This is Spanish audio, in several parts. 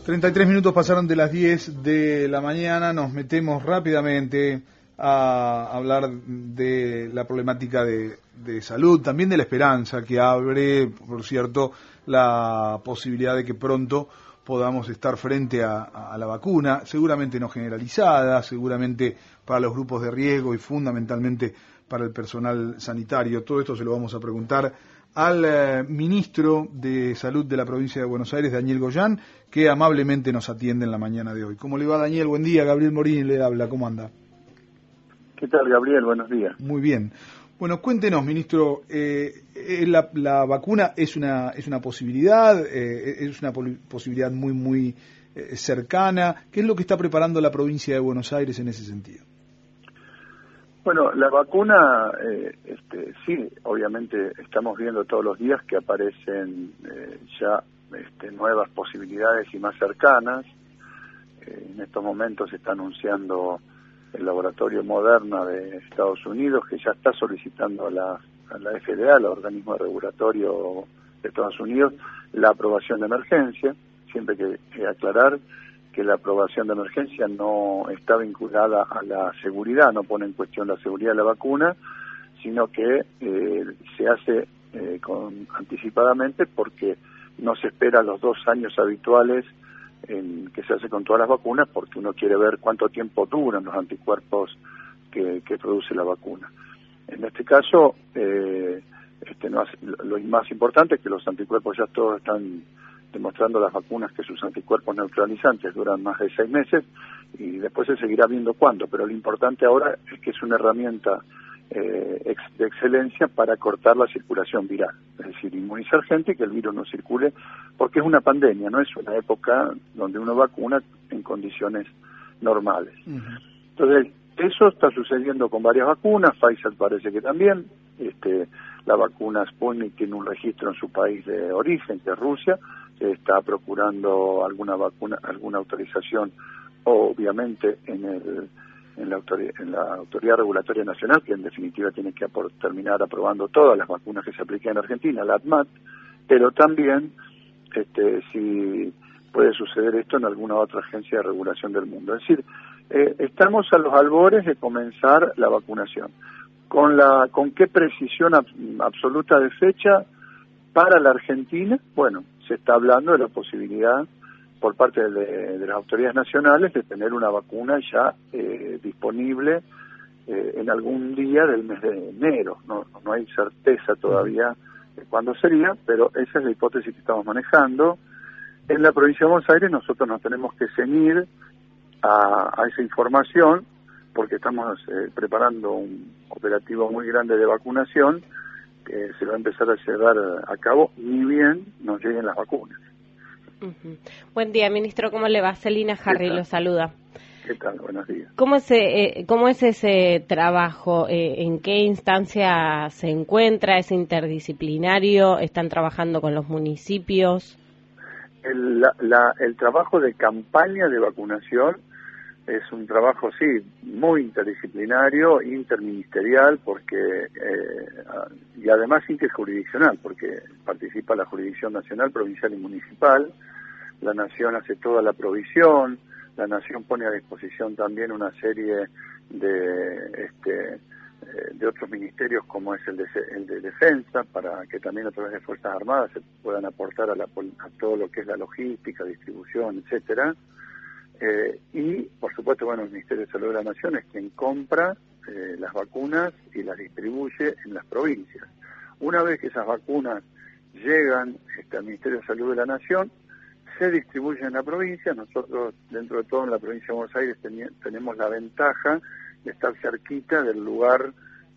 33 minutos pasaron de las 10 de la mañana, nos metemos rápidamente a hablar de la problemática de salud, también de la esperanza que abre, por cierto, la posibilidad de que pronto podamos estar frente a la vacuna, seguramente no generalizada, seguramente para los grupos de riesgo y fundamentalmente para el personal sanitario. Todo esto se lo vamos a preguntar al ministro de Salud de la provincia de Buenos Aires, Daniel Goyan, que amablemente nos atiende en la mañana de hoy. ¿Cómo le va, Daniel? Buen día. Gabriel Morini le habla. ¿Cómo anda? ¿Qué tal, Gabriel? Buenos días. Muy bien. Bueno, cuéntenos, ministro, la vacuna es una posibilidad, es una posibilidad muy cercana. ¿Qué es lo que está preparando la provincia de Buenos Aires en ese sentido? Bueno, la vacuna, sí, obviamente estamos viendo todos los días que aparecen ya nuevas posibilidades y más cercanas. En estos momentos se está anunciando el laboratorio Moderna de Estados Unidos, que ya está solicitando a la FDA, al organismo regulatorio de Estados Unidos, la aprobación de emergencia. Siempre hay que aclarar que la aprobación de emergencia no está vinculada a la seguridad, no pone en cuestión la seguridad de la vacuna, sino que se hace anticipadamente porque no se espera los 2 años habituales que se hace con todas las vacunas, porque uno quiere ver cuánto tiempo duran los anticuerpos que produce la vacuna. En este caso, lo más importante es que los anticuerpos ya todos están demostrando las vacunas que sus anticuerpos neutralizantes duran más de 6 meses y después se seguirá viendo cuándo, pero lo importante ahora es que es una herramienta de excelencia para cortar la circulación viral, es decir, inmunizar gente y que el virus no circule, porque es una pandemia, no es una época donde uno vacuna en condiciones normales. Uh-huh. Entonces, eso está sucediendo con varias vacunas, Pfizer parece que también, la vacuna Sputnik tiene un registro en su país de origen, que es Rusia, se está procurando alguna vacuna, alguna autorización, obviamente en la Autoridad Regulatoria Nacional, que en definitiva tiene que terminar aprobando todas las vacunas que se apliquen en Argentina, la ADMAT, pero también si puede suceder esto en alguna otra agencia de regulación del mundo. Es decir, estamos a los albores de comenzar la vacunación. ¿Con qué precisión absoluta de fecha para la Argentina? Bueno, se está hablando de la posibilidad por parte de las autoridades nacionales de tener una vacuna ya disponible en algún día del mes de enero. No hay certeza todavía de cuándo sería, pero esa es la hipótesis que estamos manejando. En la provincia de Buenos Aires nosotros nos tenemos que ceñir a esa información porque estamos preparando un operativo muy grande de vacunación que se va a empezar a llevar a cabo ni bien nos lleguen las vacunas. Uh-huh. Buen día, ministro. ¿Cómo le va? Celina Harry lo saluda. ¿Qué tal? Buenos días. ¿Cómo es ese trabajo? ¿En qué instancia se encuentra? ¿Es interdisciplinario? ¿Están trabajando con los municipios? El trabajo de campaña de vacunación es un trabajo, sí, muy interdisciplinario, interministerial, porque y además interjurisdiccional, porque participa la jurisdicción nacional, provincial y municipal. La Nación hace toda la provisión, la Nación pone a disposición también una serie de otros ministerios como es el de Defensa, para que también a través de Fuerzas Armadas se puedan aportar a todo lo que es la logística, distribución, etcétera. Y, por supuesto, el Ministerio de Salud de la Nación es quien compra las vacunas y las distribuye en las provincias. Una vez que esas vacunas llegan al Ministerio de Salud de la Nación, se distribuyen en la provincia. Nosotros, dentro de todo, en la provincia de Buenos Aires tenemos la ventaja de estar cerquita del lugar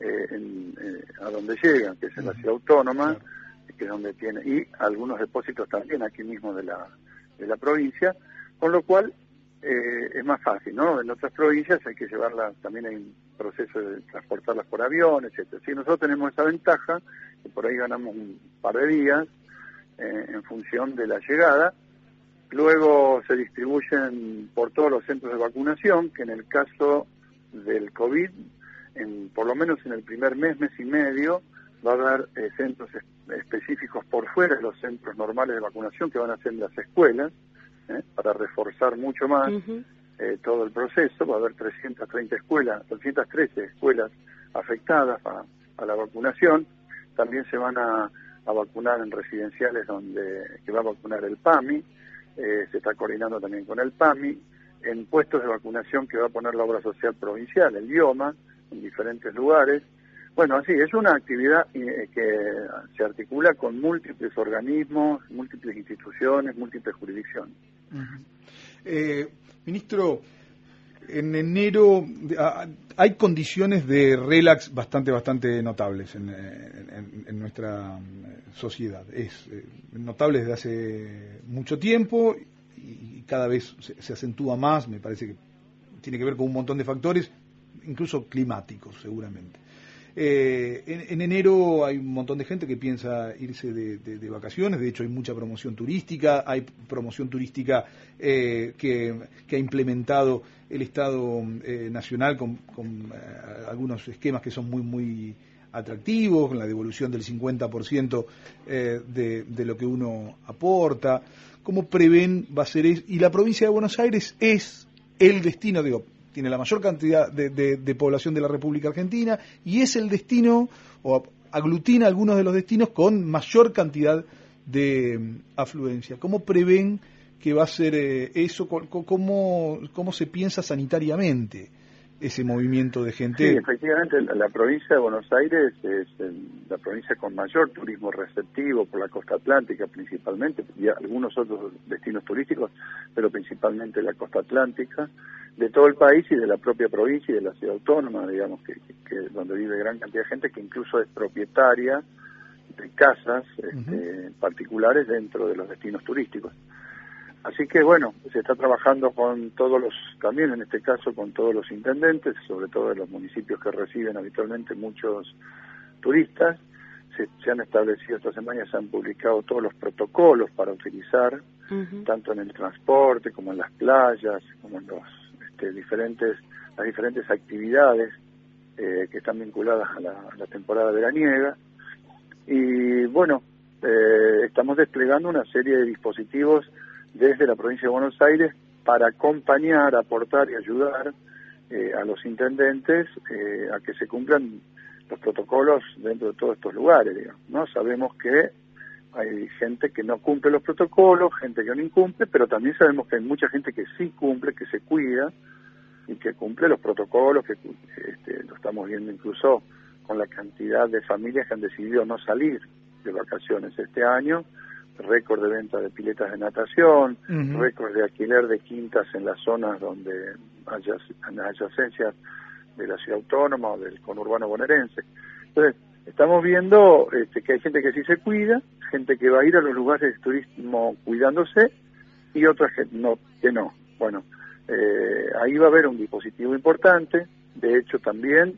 a donde llegan, que es en la ciudad autónoma, que es donde tiene, y algunos depósitos también aquí mismo de la provincia, con lo cual es más fácil, ¿no? En otras provincias hay que llevarlas, también hay un proceso de transportarlas por avión, etcétera. Si nosotros tenemos esa ventaja, que por ahí ganamos un par de días en función de la llegada, luego se distribuyen por todos los centros de vacunación, que en el caso del COVID, por lo menos en el primer mes y medio, va a haber centros específicos por fuera de los centros normales de vacunación que van a ser en las escuelas, para reforzar mucho más todo el proceso. Va a haber 313 escuelas afectadas a la vacunación. También se van a vacunar en residenciales que va a vacunar el PAMI. Se está coordinando también con el PAMI, en puestos de vacunación que va a poner la obra social provincial, el IOMA, en diferentes lugares. Bueno, así, es una actividad que se articula con múltiples organismos, múltiples instituciones, múltiples jurisdicciones. Ministro, en enero hay condiciones de relax bastante notables en nuestra sociedad. Es notable desde hace mucho tiempo y cada vez se acentúa más. Me parece que tiene que ver con un montón de factores, incluso climáticos seguramente. En enero hay un montón de gente que piensa irse de vacaciones. De hecho hay mucha promoción turística, hay promoción turística que ha implementado el Estado Nacional con algunos esquemas que son muy atractivos, con la devolución del 50% de lo que uno aporta. ¿Cómo prevén va a ser eso? Y la provincia de Buenos Aires es el destino, tiene la mayor cantidad de población de la República Argentina y es el destino, o aglutina algunos de los destinos con mayor cantidad de afluencia. ¿Cómo prevén que va a ser eso? ¿Cómo se piensa sanitariamente ese movimiento de gente? Sí, efectivamente, la provincia de Buenos Aires es la provincia con mayor turismo receptivo por la costa atlántica principalmente, y algunos otros destinos turísticos, pero principalmente la costa atlántica, de todo el país y de la propia provincia y de la ciudad autónoma, digamos, que donde vive gran cantidad de gente que incluso es propietaria de casas particulares dentro de los destinos turísticos. Así que bueno, se está trabajando con también en este caso con todos los intendentes, sobre todo de los municipios que reciben habitualmente muchos turistas. Se han establecido esta semana, se han publicado todos los protocolos para utilizar, tanto en el transporte como en las playas, como en las diferentes actividades que están vinculadas a la temporada veraniega. Y bueno, estamos desplegando una serie de dispositivos desde la provincia de Buenos Aires para acompañar, aportar y ayudar a los intendentes a que se cumplan los protocolos dentro de todos estos lugares, digamos, ¿no? Sabemos que hay gente que no cumple los protocolos, gente que no incumple, pero también sabemos que hay mucha gente que sí cumple, que se cuida y que cumple los protocolos, que lo estamos viendo incluso con la cantidad de familias que han decidido no salir de vacaciones este año, récord de venta de piletas de natación, récord de alquiler de quintas en las zonas donde haya adyacencias de la ciudad autónoma o del conurbano bonaerense. Entonces, estamos viendo que hay gente que sí se cuida, gente que va a ir a los lugares de turismo cuidándose y otras que no. Bueno, ahí va a haber un dispositivo importante. De hecho, también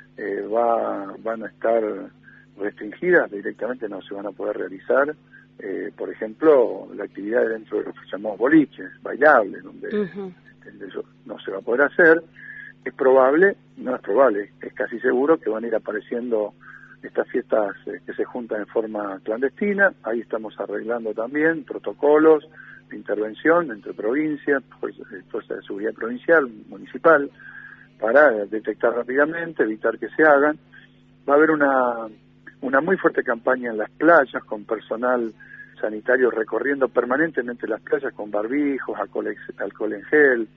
van a estar restringidas, directamente no se van a poder realizar, por ejemplo, la actividad dentro de los que llamamos boliches, bailables, donde eso no se va a poder hacer. Es casi seguro que van a ir apareciendo estas fiestas que se juntan en forma clandestina. Ahí estamos arreglando también protocolos de intervención entre provincias, fuerza de seguridad provincial, municipal, para detectar rápidamente, evitar que se hagan. Va a haber una muy fuerte campaña en las playas con personal sanitario recorriendo permanentemente las playas con barbijos, alcohol en gel,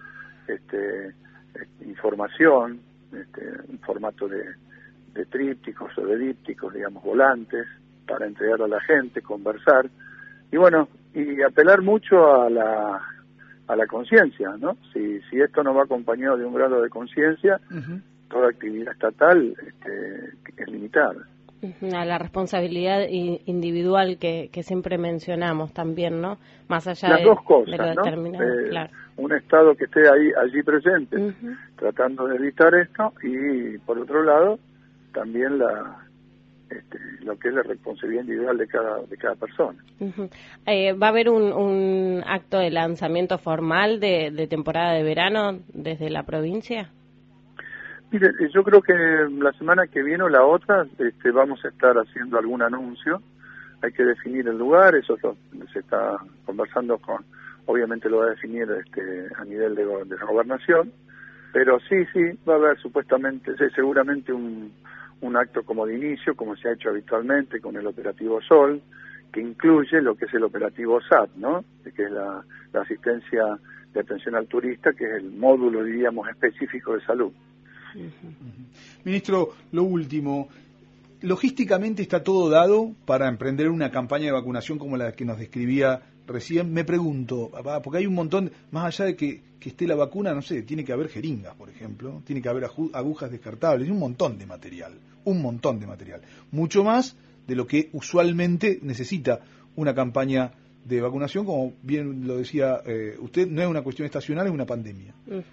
información, un formato de trípticos o de dípticos, digamos, volantes, para entregar a la gente, conversar, y bueno, y apelar mucho a la conciencia, ¿no? Si esto no va acompañado de un grado de conciencia, toda actividad estatal es limitada. A la responsabilidad individual que siempre mencionamos también, ¿no? Más allá las dos cosas, de lo ¿no? determinado, claro. Un Estado que esté allí presente, tratando de evitar esto, y por otro lado, también lo que es la responsabilidad individual de cada persona. ¿Va a haber un acto de lanzamiento formal de temporada de verano desde la provincia? Mire, yo creo que la semana que viene o la otra vamos a estar haciendo algún anuncio. Hay que definir el lugar, eso se está conversando obviamente lo va a definir a nivel de la gobernación, pero sí, va a haber supuestamente, seguramente un acto como de inicio, como se ha hecho habitualmente con el operativo Sol, que incluye lo que es el operativo SAT, ¿no? Que es la asistencia de atención al turista, que es el módulo, diríamos, específico de salud. Ministro, lo último, logísticamente está todo dado para emprender una campaña de vacunación como la que nos describía recién. Me pregunto, porque hay un montón, más allá de que esté la vacuna, no sé, tiene que haber jeringas, por ejemplo, tiene que haber agujas descartables, y un montón de material, mucho más de lo que usualmente necesita una campaña de vacunación, como bien lo decía usted, no es una cuestión estacional, es una pandemia.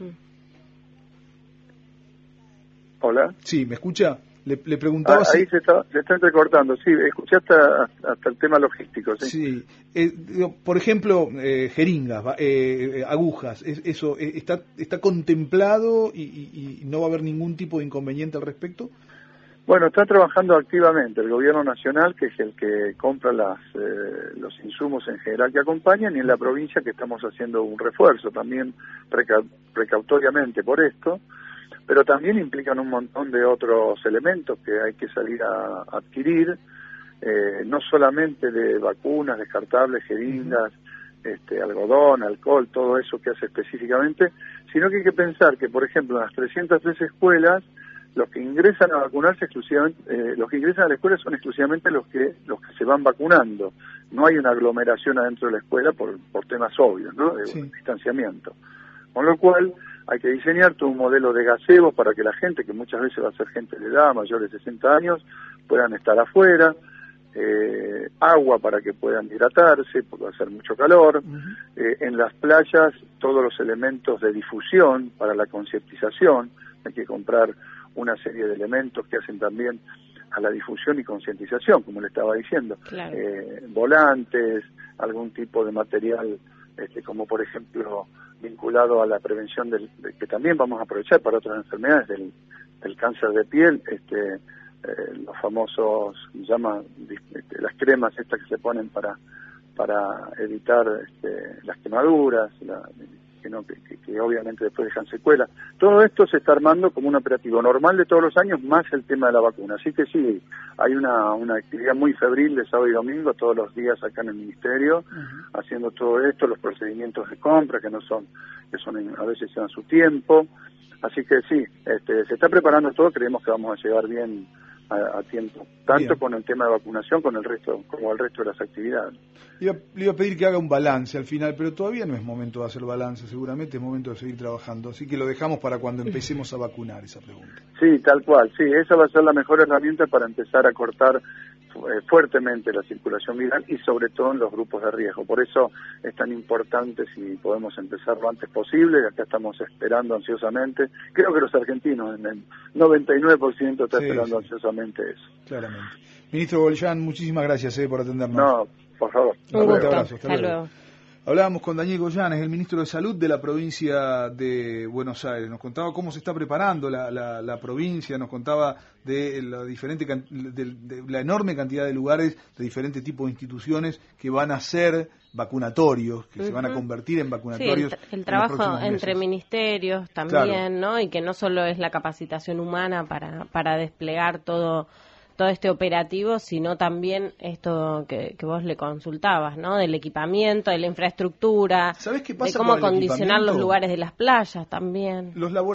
Hola. Sí, ¿me escucha? Le preguntaba ahí se está entrecortando, sí, escuchaste hasta el tema logístico, ¿sí? Sí, por ejemplo, jeringas, agujas, ¿eso está contemplado y no va a haber ningún tipo de inconveniente al respecto? Bueno, está trabajando activamente el gobierno nacional, que es el que compra los insumos en general que acompañan, y en la provincia que estamos haciendo un refuerzo también precautoriamente por esto, pero también implican un montón de otros elementos que hay que salir a adquirir, no solamente de vacunas, descartables, jeringas, algodón, alcohol, todo eso que hace específicamente, sino que hay que pensar que, por ejemplo, en las 303 escuelas, los que ingresan a vacunarse exclusivamente, los que ingresan a la escuela son exclusivamente los que se van vacunando. No hay una aglomeración adentro de la escuela por temas obvios, ¿no? De distanciamiento. Con lo cual, hay que diseñar todo un modelo de gazebos para que la gente, que muchas veces va a ser gente de edad, mayores de 60 años, puedan estar afuera, agua para que puedan hidratarse, porque va a hacer mucho calor, en las playas todos los elementos de difusión para la concientización, hay que comprar una serie de elementos que hacen también a la difusión y concientización, como le estaba diciendo, claro. Volantes, algún tipo de material, como por ejemplo vinculado a la prevención que también vamos a aprovechar para otras enfermedades del cáncer de piel, los famosos, las cremas estas que se ponen para evitar las quemaduras, que obviamente después dejan secuelas. Todo esto se está armando como un operativo normal de todos los años, más el tema de la vacuna. Así que sí, hay una actividad muy febril de sábado y domingo, todos los días acá en el Ministerio, haciendo todo esto, los procedimientos de compra, que son a veces llevan su tiempo. Así que sí, se está preparando todo, creemos que vamos a llegar bien a tiempo, tanto bien con el tema de vacunación como el resto de las actividades. Le iba a pedir que haga un balance al final, pero todavía no es momento de hacer balance, seguramente es momento de seguir trabajando, así que lo dejamos para cuando empecemos a vacunar, esa pregunta. Sí, tal cual, sí, esa va a ser la mejor herramienta para empezar a cortar fuertemente la circulación viral y sobre todo en los grupos de riesgo. Por eso es tan importante si podemos empezar lo antes posible. Acá estamos esperando ansiosamente. Creo que los argentinos, en el 99% está esperando ansiosamente eso. Claramente. Ministro Gollán, muchísimas gracias por atendernos. No, por favor. Un fuerte abrazo. Hasta luego. Hablábamos con Daniel Gollán, es el ministro de Salud de la provincia de Buenos Aires. Nos contaba cómo se está preparando la provincia, nos contaba de la enorme cantidad de lugares, de diferentes tipos de instituciones que van a ser vacunatorios, que se van a convertir en vacunatorios. Sí, el trabajo entre ministerios también, claro, ¿no? Y que no solo es la capacitación humana para desplegar todo este operativo, sino también esto que vos le consultabas, ¿no? Del equipamiento, de la infraestructura, ¿sabés qué pasa de cómo acondicionar los lugares de las playas también. Los